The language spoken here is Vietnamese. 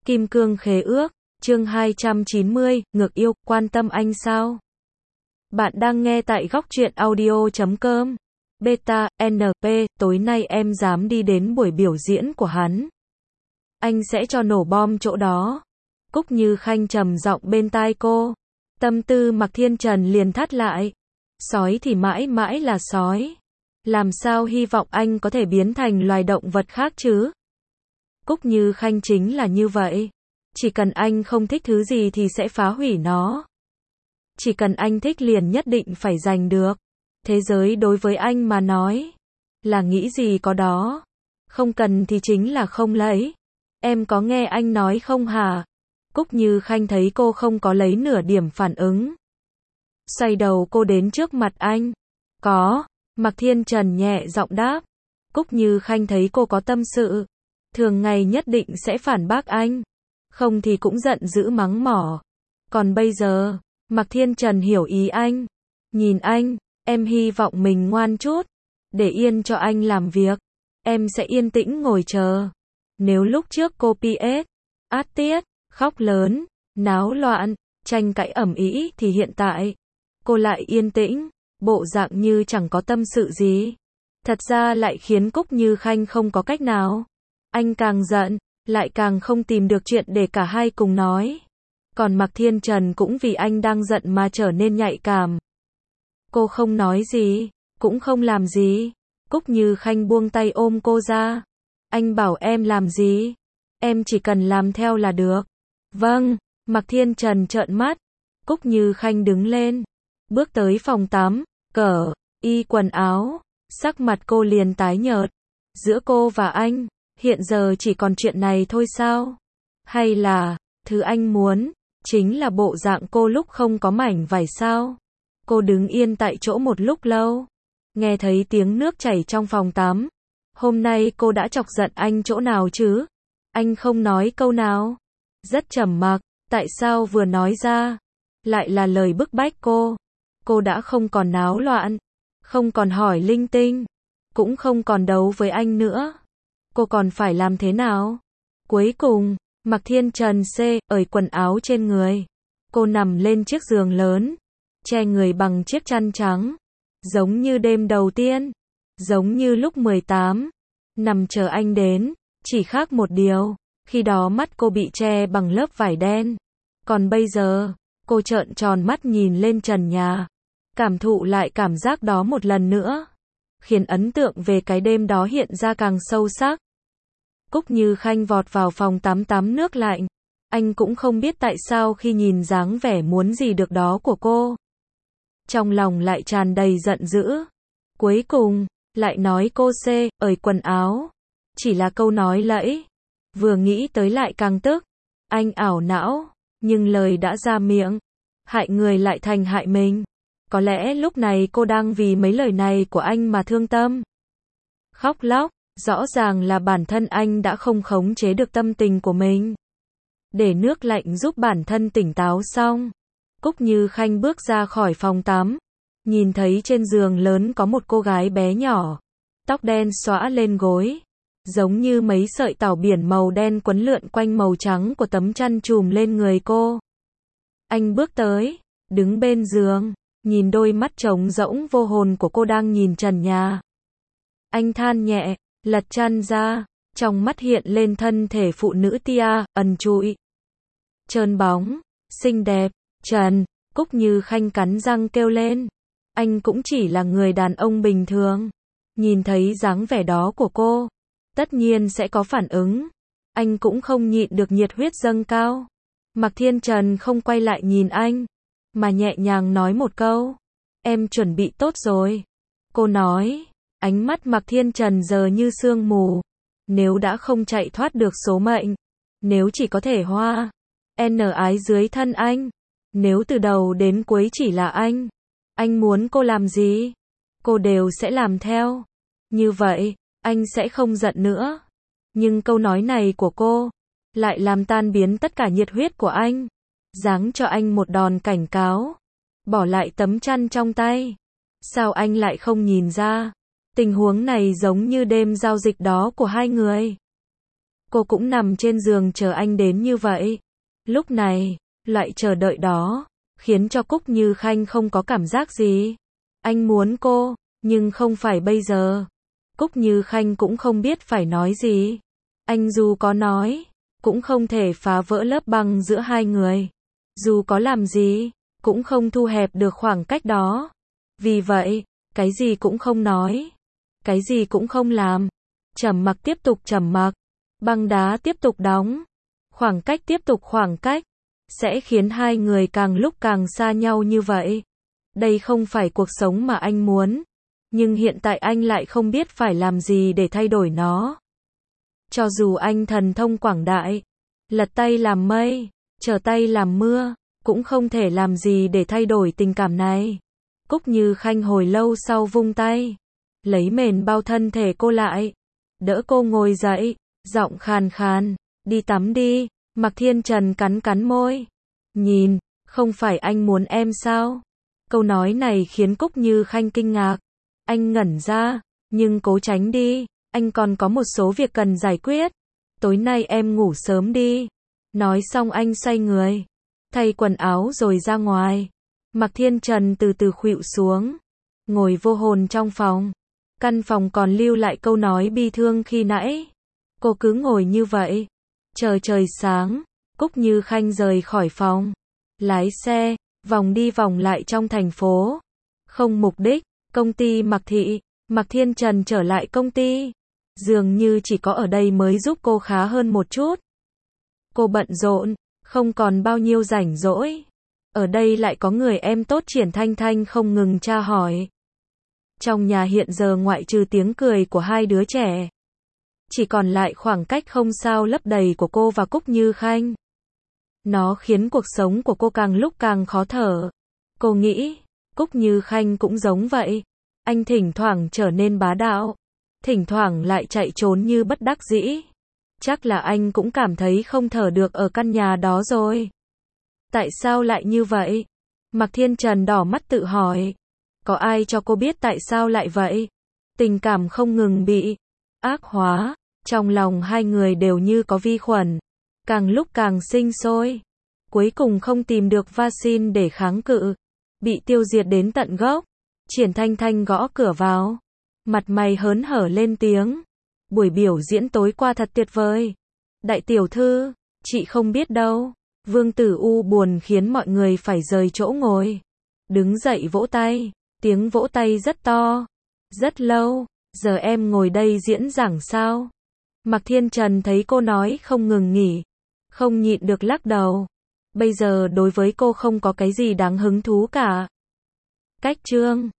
Kim cương khế ước, chương 290, ngược yêu, quan tâm anh sao? Bạn đang nghe tại góc truyện audio.com. Beta, NP, tối nay em dám đi đến buổi biểu diễn của hắn. Anh sẽ cho nổ bom chỗ đó. Cúc Như Khanh trầm giọng bên tai cô. Tâm tư Mạc Thiên Trần liền thắt lại. Sói thì mãi mãi là sói. Làm sao hy vọng anh có thể biến thành loài động vật khác chứ? Cúc Như Khanh chính là như vậy. Chỉ cần anh không thích thứ gì thì sẽ phá hủy nó. Chỉ cần anh thích liền nhất định phải giành được. Thế giới đối với anh mà nói là nghĩ gì có đó. Không cần thì chính là không lấy. Em có nghe anh nói không hả? Cúc Như Khanh thấy cô không có lấy nửa điểm phản ứng. Xoay đầu cô đến trước mặt anh. Có. Mạc Thiên Trần nhẹ giọng đáp. Cúc Như Khanh thấy cô có tâm sự. Thường ngày nhất định sẽ phản bác anh. Không thì cũng giận dữ mắng mỏ. Còn bây giờ, Mạc Thiên Trần hiểu ý anh. Nhìn anh, em hy vọng mình ngoan chút. Để yên cho anh làm việc. Em sẽ yên tĩnh ngồi chờ. Nếu lúc trước cô PS, át tiết, khóc lớn, náo loạn, tranh cãi ầm ĩ thì hiện tại, cô lại yên tĩnh, bộ dạng như chẳng có tâm sự gì. Thật ra lại khiến Cúc Như Khanh không có cách nào. Anh càng giận, lại càng không tìm được chuyện để cả hai cùng nói. Còn Mạc Thiên Trần cũng vì anh đang giận mà trở nên nhạy cảm. Cô không nói gì, cũng không làm gì. Cúc Như Khanh buông tay ôm cô ra. Anh bảo em làm gì? Em chỉ cần làm theo là được. Vâng, Mạc Thiên Trần trợn mắt. Cúc Như Khanh đứng lên, bước tới phòng tắm, cởi y quần áo, sắc mặt cô liền tái nhợt. Giữa cô và anh, hiện giờ chỉ còn chuyện này thôi sao? Hay là, thứ anh muốn, chính là bộ dạng cô lúc không có mảnh vải sao? Cô đứng yên tại chỗ một lúc lâu, nghe thấy tiếng nước chảy trong phòng tắm. Hôm nay cô đã chọc giận anh chỗ nào chứ? Anh không nói câu nào. Rất trầm mặc, tại sao vừa nói ra, lại là lời bức bách cô. Cô đã không còn náo loạn, không còn hỏi linh tinh, cũng không còn đấu với anh nữa. Cô còn phải làm thế nào? Cuối cùng, Mạc Thiên Trần ởi quần áo trên người. Cô nằm lên chiếc giường lớn, che người bằng chiếc chăn trắng. Giống như đêm đầu tiên, giống như lúc 18, nằm chờ anh đến, chỉ khác một điều, khi đó mắt cô bị che bằng lớp vải đen. Còn bây giờ, cô trợn tròn mắt nhìn lên trần nhà, cảm thụ lại cảm giác đó một lần nữa, khiến ấn tượng về cái đêm đó hiện ra càng sâu sắc. Cúc Như Khanh vọt vào phòng tắm nước lạnh. Anh cũng không biết tại sao khi nhìn dáng vẻ muốn gì được đó của cô, trong lòng lại tràn đầy giận dữ. Cuối cùng, lại nói cô ởi quần áo. Chỉ là câu nói lẫy. Vừa nghĩ tới lại càng tức. Anh ảo não, nhưng lời đã ra miệng. Hại người lại thành hại mình. Có lẽ lúc này cô đang vì mấy lời này của anh mà thương tâm. Khóc lóc, rõ ràng là bản thân anh đã không khống chế được tâm tình của mình. Để nước lạnh giúp bản thân tỉnh táo xong, Cúc Như Khanh bước ra khỏi phòng tắm, nhìn thấy trên giường lớn có một cô gái bé nhỏ, tóc đen xõa lên gối, giống như mấy sợi tảo biển màu đen quấn lượn quanh màu trắng của tấm chăn trùm lên người cô. Anh bước tới, đứng bên giường, nhìn đôi mắt trống rỗng vô hồn của cô đang nhìn trần nhà. Anh than nhẹ, lật chăn ra, trong mắt hiện lên thân thể phụ nữ tia, ẩn trụi, trơn bóng, xinh đẹp. Trần, Cúc Như Khanh cắn răng kêu lên. Anh cũng chỉ là người đàn ông bình thường. Nhìn thấy dáng vẻ đó của cô, tất nhiên sẽ có phản ứng. Anh cũng không nhịn được nhiệt huyết dâng cao. Mạc Thiên Trần không quay lại nhìn anh, mà nhẹ nhàng nói một câu. Em chuẩn bị tốt rồi. Cô nói, ánh mắt Mạc Thiên Trần giờ như sương mù. Nếu đã không chạy thoát được số mệnh, nếu chỉ có thể ái dưới thân anh, nếu từ đầu đến cuối chỉ là anh muốn cô làm gì, cô đều sẽ làm theo. Như vậy, anh sẽ không giận nữa. Nhưng câu nói này của cô, lại làm tan biến tất cả nhiệt huyết của anh. Giáng cho anh một đòn cảnh cáo. Bỏ lại tấm chăn trong tay. Sao anh lại không nhìn ra? Tình huống này giống như đêm giao dịch đó của hai người. Cô cũng nằm trên giường chờ anh đến như vậy. Lúc này, loại chờ đợi đó, khiến cho Cúc Như Khanh không có cảm giác gì. Anh muốn cô, nhưng không phải bây giờ. Cúc Như Khanh cũng không biết phải nói gì. Anh dù có nói, cũng không thể phá vỡ lớp băng giữa hai người. Dù có làm gì, cũng không thu hẹp được khoảng cách đó. Vì vậy, cái gì cũng không nói. Cái gì cũng không làm. Trầm mặc tiếp tục trầm mặc. Băng đá tiếp tục đóng. Khoảng cách tiếp tục khoảng cách. Sẽ khiến hai người càng lúc càng xa nhau như vậy. Đây không phải cuộc sống mà anh muốn. Nhưng hiện tại anh lại không biết phải làm gì để thay đổi nó. Cho dù anh thần thông quảng đại, lật tay làm mây, trở tay làm mưa, cũng không thể làm gì để thay đổi tình cảm này. Cúc Như Khanh hồi lâu sau vung tay, lấy mền bao thân thể cô lại, đỡ cô ngồi dậy, giọng khàn khàn, đi tắm đi. Mạc Thiên Trần cắn cắn môi. Nhìn, không phải anh muốn em sao? Câu nói này khiến Cúc Như Khanh kinh ngạc. Anh ngẩn ra, nhưng cố tránh đi, anh còn có một số việc cần giải quyết. Tối nay em ngủ sớm đi. Nói xong anh xoay người, thay quần áo rồi ra ngoài. Mạc Thiên Trần từ từ khuỵu xuống, ngồi vô hồn trong phòng. Căn phòng còn lưu lại câu nói bi thương khi nãy. Cô cứ ngồi như vậy, chờ trời sáng. Cúc Như Khanh rời khỏi phòng, lái xe, vòng đi vòng lại trong thành phố. Không mục đích, công ty Mạc Thị. Mạc Thiên Trần trở lại công ty. Dường như chỉ có ở đây mới giúp cô khá hơn một chút. Cô bận rộn, không còn bao nhiêu rảnh rỗi. Ở đây lại có người em tốt Triển Thanh Thanh không ngừng tra hỏi. Trong nhà hiện giờ ngoại trừ tiếng cười của hai đứa trẻ, chỉ còn lại khoảng cách không sao lấp đầy của cô và Cúc Như Khanh. Nó khiến cuộc sống của cô càng lúc càng khó thở. Cô nghĩ, Cúc Như Khanh cũng giống vậy. Anh thỉnh thoảng trở nên bá đạo, thỉnh thoảng lại chạy trốn như bất đắc dĩ. Chắc là anh cũng cảm thấy không thở được ở căn nhà đó rồi. Tại sao lại như vậy? Mạc Thiên Trần đỏ mắt tự hỏi. Có ai cho cô biết tại sao lại vậy? Tình cảm không ngừng bị ác hóa. Trong lòng hai người đều như có vi khuẩn, càng lúc càng sinh sôi. Cuối cùng không tìm được vaccine để kháng cự, bị tiêu diệt đến tận gốc. Triển Thanh Thanh gõ cửa vào, mặt mày hớn hở lên tiếng. Buổi biểu diễn tối qua thật tuyệt vời. Đại tiểu thư, chị không biết đâu. Vương Tử U buồn khiến mọi người phải rời chỗ ngồi. Đứng dậy vỗ tay, tiếng vỗ tay rất to. Rất lâu, giờ em ngồi đây diễn giảng sao? Mạc Thiên Trần thấy cô nói không ngừng nghỉ, không nhịn được lắc đầu. Bây giờ đối với cô không có cái gì đáng hứng thú cả. Cách chương